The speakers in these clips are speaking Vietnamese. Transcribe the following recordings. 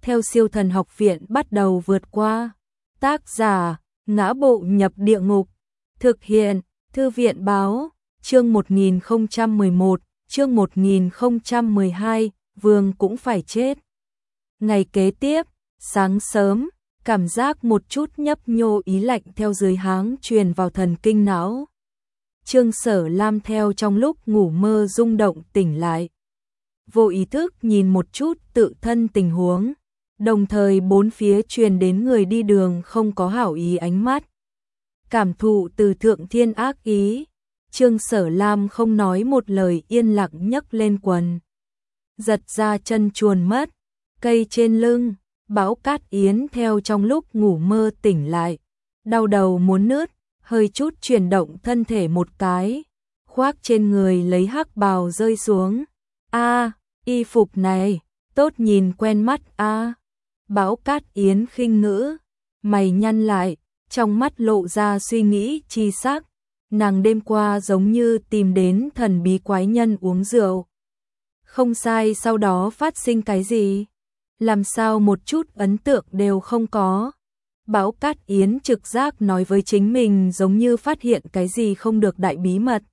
theo Siêu Thần Học Viện bắt đầu vượt qua. Tác giả: Ngã Bộ Nhập Địa Ngục. Thực hiện: Thư viện báo. Chương 1011, chương 1012, Vương cũng phải chết. Ngày kế tiếp, sáng sớm, cảm giác một chút nhấp nhô ý lạnh theo dưới háng truyền vào thần kinh não. Trương Sở Lam theo trong lúc ngủ mơ rung động tỉnh lại. Vô ý thức nhìn một chút tự thân tình huống, đồng thời bốn phía truyền đến người đi đường không có hảo ý ánh mắt. Cảm thụ từ thượng thiên ác ý, Trương Sở Lam không nói một lời yên lặng nhấc lên quần. Giật ra chân chuồn mất, cây trên lưng, Bão Cát Yến theo trong lúc ngủ mơ tỉnh lại. Đau đầu muốn nứt, hơi chút chuyển động thân thể một cái, khoác trên người lấy hắc bào rơi xuống. Y phục này, tốt nhìn quen mắt Bão Cát Yến khinh ngữ, mày nhăn lại, trong mắt lộ ra suy nghĩ chi sắc. Nàng đêm qua giống như tìm đến thần bí quái nhân uống rượu. Không sai, sau đó phát sinh cái gì? Làm sao một chút ấn tượng đều không có? Bão Cát Yến trực giác nói với chính mình giống như phát hiện cái gì không được đại bí mật.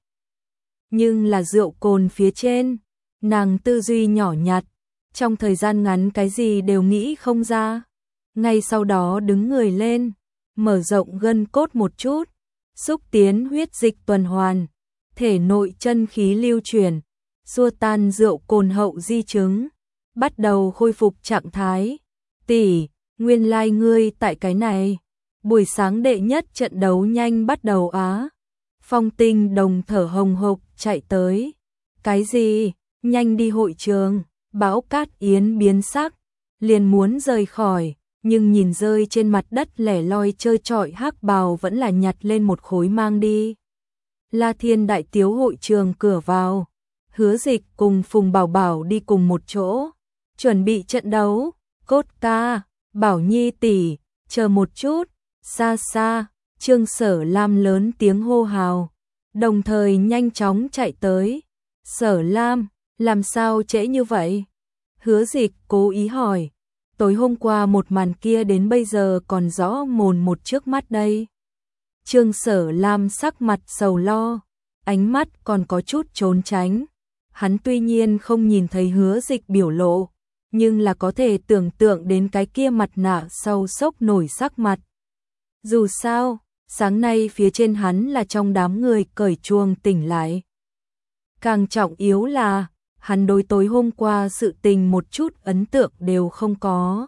Nhưng là rượu cồn phía trên, nàng tư duy nhỏ nhặt, trong thời gian ngắn cái gì đều nghĩ không ra. Ngay sau đó đứng người lên, mở rộng gân cốt một chút, xúc tiến huyết dịch tuần hoàn, thể nội chân khí lưu chuyển, xua tan rượu cồn hậu di chứng, bắt đầu khôi phục trạng thái. Tỷ, nguyên lai ngươi tại cái này. Buổi sáng đệ nhất trận đấu nhanh bắt đầu Phong Tinh Đồng thở hồng hộc chạy tới. Cái gì? Nhanh đi hội trường. Bão Cát Yến biến sắc, liền muốn rời khỏi, nhưng nhìn rơi trên mặt đất lẻ loi trơ trọi hắc bào vẫn là nhặt lên một khối mang đi. La Thiên Đại Tiếu hội trường cửa vào, Hứa Dịch cùng Phùng Bảo Bảo đi cùng một chỗ, chuẩn bị trận đấu. Cốt ca, Bảo Nhi tỷ, chờ một chút. Xa xa, Trương Sở Lam lớn tiếng hô hào, đồng thời nhanh chóng chạy tới. Sở Lam, làm sao trễ như vậy? Hứa Dịch cố ý hỏi. Tối hôm qua một màn kia đến bây giờ còn rõ mồn một trước mắt đây. Trương Sở Lam sắc mặt sầu lo, ánh mắt còn có chút trốn tránh. Hắn tuy nhiên không nhìn thấy Hứa Dịch biểu lộ, nhưng là có thể tưởng tượng đến cái kia mặt nạ sau sốc nổi sắc mặt. Dù sao, sáng nay phía trên hắn là trong đám người cởi chuông tỉnh lại. Càng trọng yếu là, hắn đối tối hôm qua sự tình một chút ấn tượng đều không có.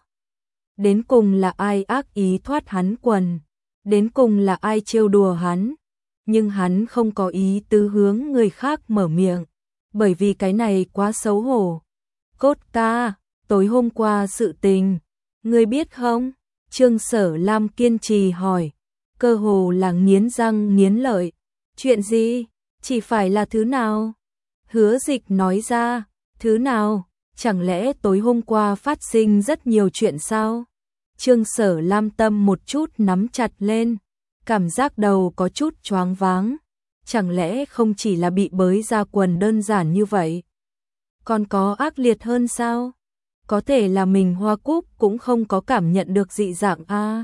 Đến cùng là ai ác ý thoát hắn quần, đến cùng là ai trêu đùa hắn, nhưng hắn không có ý tứ hướng người khác mở miệng, bởi vì cái này quá xấu hổ. Cốt ca, tối hôm qua sự tình, ngươi biết không? Trương Sở Lam kiên trì hỏi, cơ hồ là nghiến răng nghiến lợi. Chuyện gì? Chỉ phải là thứ nào? Hứa Dịch nói ra. Thứ nào? Chẳng lẽ tối hôm qua phát sinh rất nhiều chuyện sao? Trương Sở Lam tâm một chút nắm chặt lên, cảm giác đầu có chút choáng váng. Chẳng lẽ không chỉ là bị bới ra quần đơn giản như vậy? Còn có ác liệt hơn sao? Có thể là mình Hoa Cúc cũng không có cảm nhận được dị dạng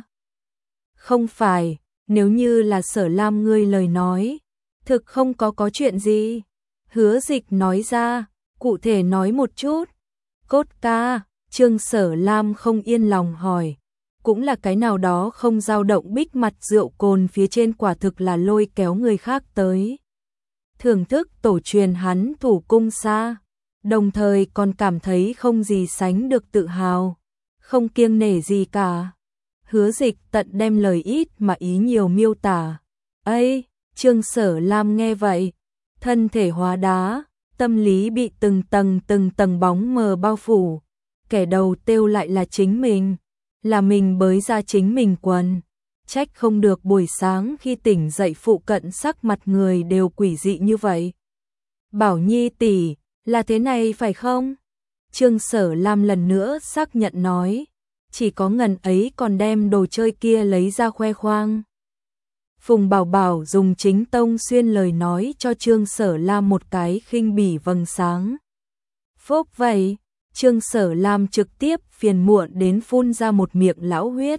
Không phải, nếu như là Sở Lam ngươi lời nói, thực không có chuyện gì. Hứa Dịch nói ra, cụ thể nói một chút. Cốt ca, Trương Sở Lam không yên lòng hỏi. Cũng là cái nào đó không dao động bích mặt rượu cồn phía trên quả thực là lôi kéo người khác tới. Thưởng thức tổ truyền hắn thủ cung xa, đồng thời còn cảm thấy không gì sánh được tự hào, không kiêng nể gì cả. Hứa Dịch tận đem lời ít mà ý nhiều miêu tả. Ây, Trương Sở Lam nghe vậy, thân thể hóa đá, tâm lý bị từng tầng bóng mờ bao phủ. Kẻ đầu tiêu lại là chính mình, là mình bới ra chính mình quần. Trách không được buổi sáng khi tỉnh dậy phụ cận sắc mặt người đều quỷ dị như vậy. Bảo Nhi tỷ, là thế này phải không? Trương Sở Lam lần nữa xác nhận nói, chỉ có ngần ấy còn đem đồ chơi kia lấy ra khoe khoang. Phùng Bảo Bảo dùng chính tông xuyên lời nói cho Trương Sở Lam một cái khinh bỉ vầng sáng. Phốc vậy, Trương Sở Lam trực tiếp phiền muộn đến phun ra một miệng lão huyết.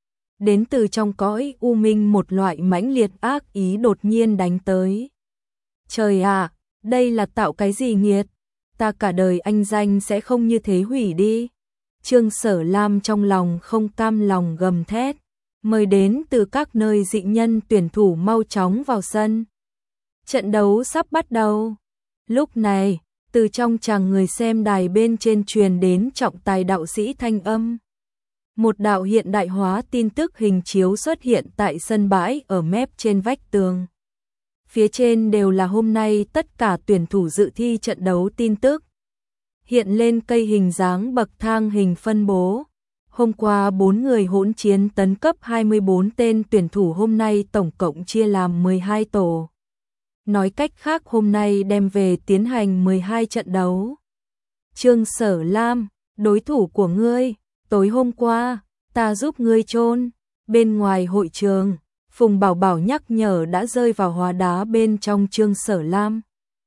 Đến từ trong cõi u minh một loại mãnh liệt ác ý đột nhiên đánh tới. Trời ạ, đây là tạo cái gì nghiệt? Ta cả đời anh danh sẽ không như thế hủy đi. Trương Sở Lam trong lòng không cam lòng gầm thét, mời đến từ các nơi dị nhân tuyển thủ mau chóng vào sân. Trận đấu sắp bắt đầu. Lúc này, từ trong tràng người xem đài bên trên truyền đến trọng tài đạo sĩ thanh âm. Một đạo hiện đại hóa tin tức hình chiếu xuất hiện tại sân bãi ở mép trên vách tường. Phía trên đều là hôm nay tất cả tuyển thủ dự thi trận đấu tin tức. Hiện lên cây hình dáng bậc thang hình phân bố. Hôm qua 4 người hỗn chiến tấn cấp 24 tên tuyển thủ hôm nay tổng cộng chia làm 12 tổ. Nói cách khác hôm nay đem về tiến hành 12 trận đấu. Trương Sở Lam, đối thủ của ngươi, tối hôm qua, ta giúp ngươi chôn. Bên ngoài hội trường, Phùng Bảo Bảo nhắc nhở đã rơi vào hóa đá bên trong Trương Sở Lam.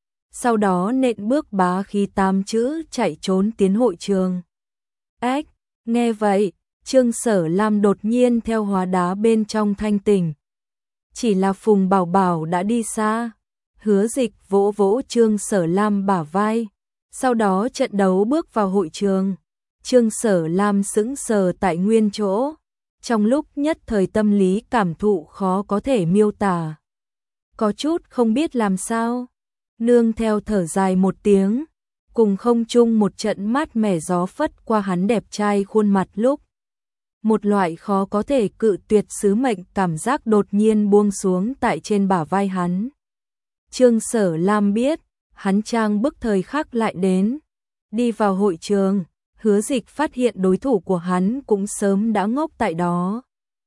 Sau đó nện bước bá khí 8 chữ chạy trốn tiến hội trường. Ếch, nghe vậy, Trương Sở Lam đột nhiên theo hóa đá bên trong thanh tỉnh. Chỉ là Phùng Bảo Bảo đã đi xa. Hứa Dịch vỗ vỗ Trương Sở Lam bả vai. Sau đó trận đấu bước vào hội trường. Trương Sở Lam sững sờ tại nguyên chỗ. Trong lúc nhất thời tâm lý cảm thụ khó có thể miêu tả. Có chút không biết làm sao. Nương theo thở dài một tiếng. Cùng không chung một trận mát mẻ gió phất qua hắn đẹp trai khuôn mặt lúc. Một loại khó có thể cự tuyệt sứ mệnh cảm giác đột nhiên buông xuống tại trên bả vai hắn. Trương Sở Lam biết, hắn trang bức thời khắc lại đến. Đi vào hội trường, Hứa Dịch phát hiện đối thủ của hắn cũng sớm đã ngốc tại đó.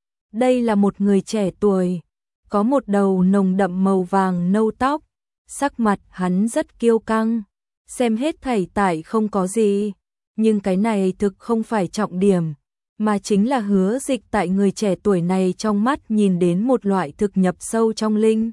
Đây là một người trẻ tuổi, có một đầu nồng đậm màu vàng nâu tóc, sắc mặt hắn rất kiêu căng, xem hết thảy tại không có gì, nhưng cái này thực không phải trọng điểm, mà chính là Hứa Dịch tại người trẻ tuổi này trong mắt nhìn đến một loại thực nhập sâu trong linh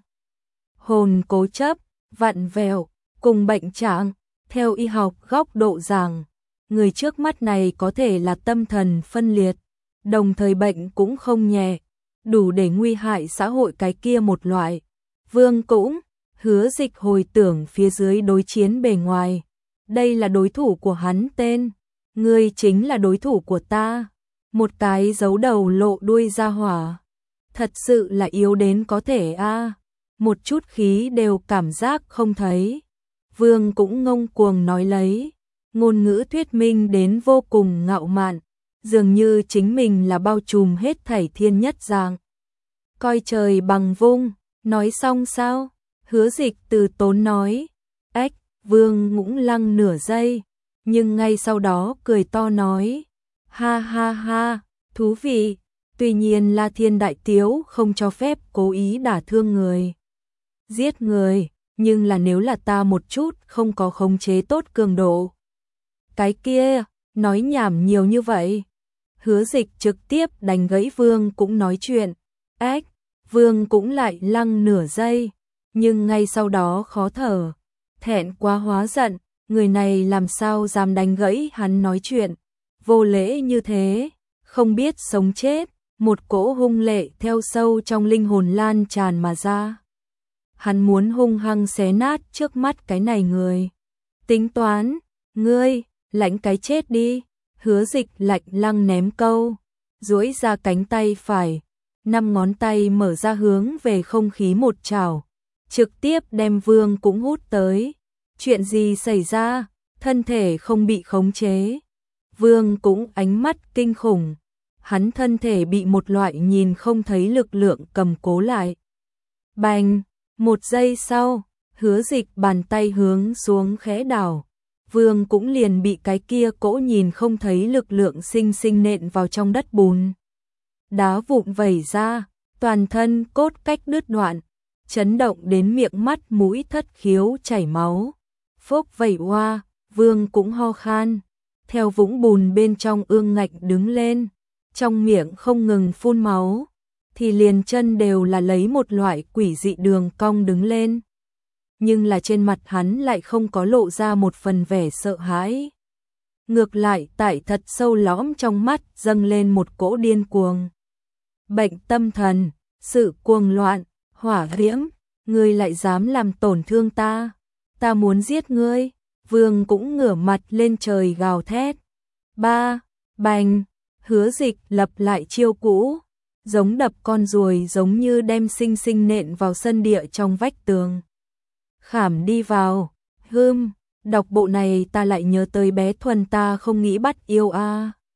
hồn cố chấp, vặn vẹo, cùng bệnh trạng, theo y học góc độ rằng, người trước mắt này có thể là tâm thần phân liệt, đồng thời bệnh cũng không nhẹ, đủ để nguy hại xã hội cái kia một loại. Vương cũng, Hứa Dịch hồi tưởng phía dưới đối chiến bề ngoài, đây là đối thủ của hắn tên, ngươi chính là đối thủ của ta, một cái giấu đầu lộ đuôi ra hỏa, thật sự là yếu đến có thể a. Một chút khí đều cảm giác không thấy. Vương cũng ngông cuồng nói lấy, ngôn ngữ thuyết minh đến vô cùng ngạo mạn, dường như chính mình là bao trùm hết thảy thiên nhất dạng. Coi trời bằng vung, nói xong sao? Hứa Dịch từ tốn nói. Ếch, Vương ngũng lăng nửa giây, nhưng ngay sau đó cười to nói. Ha ha ha, thú vị, tuy nhiên La Thiên Đại Tiếu không cho phép cố ý đả thương người. Giết người, nhưng là nếu là ta một chút không có khống chế tốt cường độ. Cái kia, nói nhảm nhiều như vậy. Hứa Dịch trực tiếp đánh gãy Vương cũng nói chuyện. Ếch, Vương cũng lại lăng nửa giây, nhưng ngay sau đó khó thở. Thẹn quá hóa giận, người này làm sao dám đánh gãy hắn nói chuyện. Vô lễ như thế, không biết sống chết, một cỗ hung lệ theo sâu trong linh hồn lan tràn mà ra. Hắn muốn hung hăng xé nát trước mắt cái này người. Tính toán, ngươi, lãnh cái chết đi. Hứa Dịch lạnh lăng ném câu, duỗi ra cánh tay phải, 5 ngón tay mở ra hướng về không khí một chảo, trực tiếp đem Vương cũng hút tới. Chuyện gì xảy ra? Thân thể không bị khống chế. Vương cũng ánh mắt kinh khủng. Hắn thân thể bị một loại nhìn không thấy lực lượng cầm cố lại. Bành! Một giây sau, Hứa Dịch bàn tay hướng xuống khẽ đảo. Vương cũng liền bị cái kia cỗ nhìn không thấy lực lượng sinh sinh nện vào trong đất bùn. Đá vụn vẩy ra, toàn thân cốt cách đứt đoạn, chấn động đến miệng mắt mũi thất khiếu chảy máu. Phốc vẩy hoa, Vương cũng ho khan, theo vũng bùn bên trong ương ngạnh đứng lên, trong miệng không ngừng phun máu, thì liền chân đều là lấy một loại quỷ dị đường cong đứng lên. Nhưng là trên mặt hắn lại không có lộ ra một phần vẻ sợ hãi. ngược lại tại thật sâu lõm trong mắt dâng lên một cỗ điên cuồng. Bệnh tâm thần, sự cuồng loạn, hỏa diễm, ngươi lại dám làm tổn thương ta, ta muốn giết ngươi. Vương cũng ngửa mặt lên trời gào thét. Ba, bành, Hứa Dịch lập lại chiêu cũ, giống đập con ruồi, giống như đem sinh sinh nện vào sân địa trong vách tường. Khảm đi vào, đọc bộ này ta lại nhớ tới bé Thuần, ta không nghĩ bắt yêu a.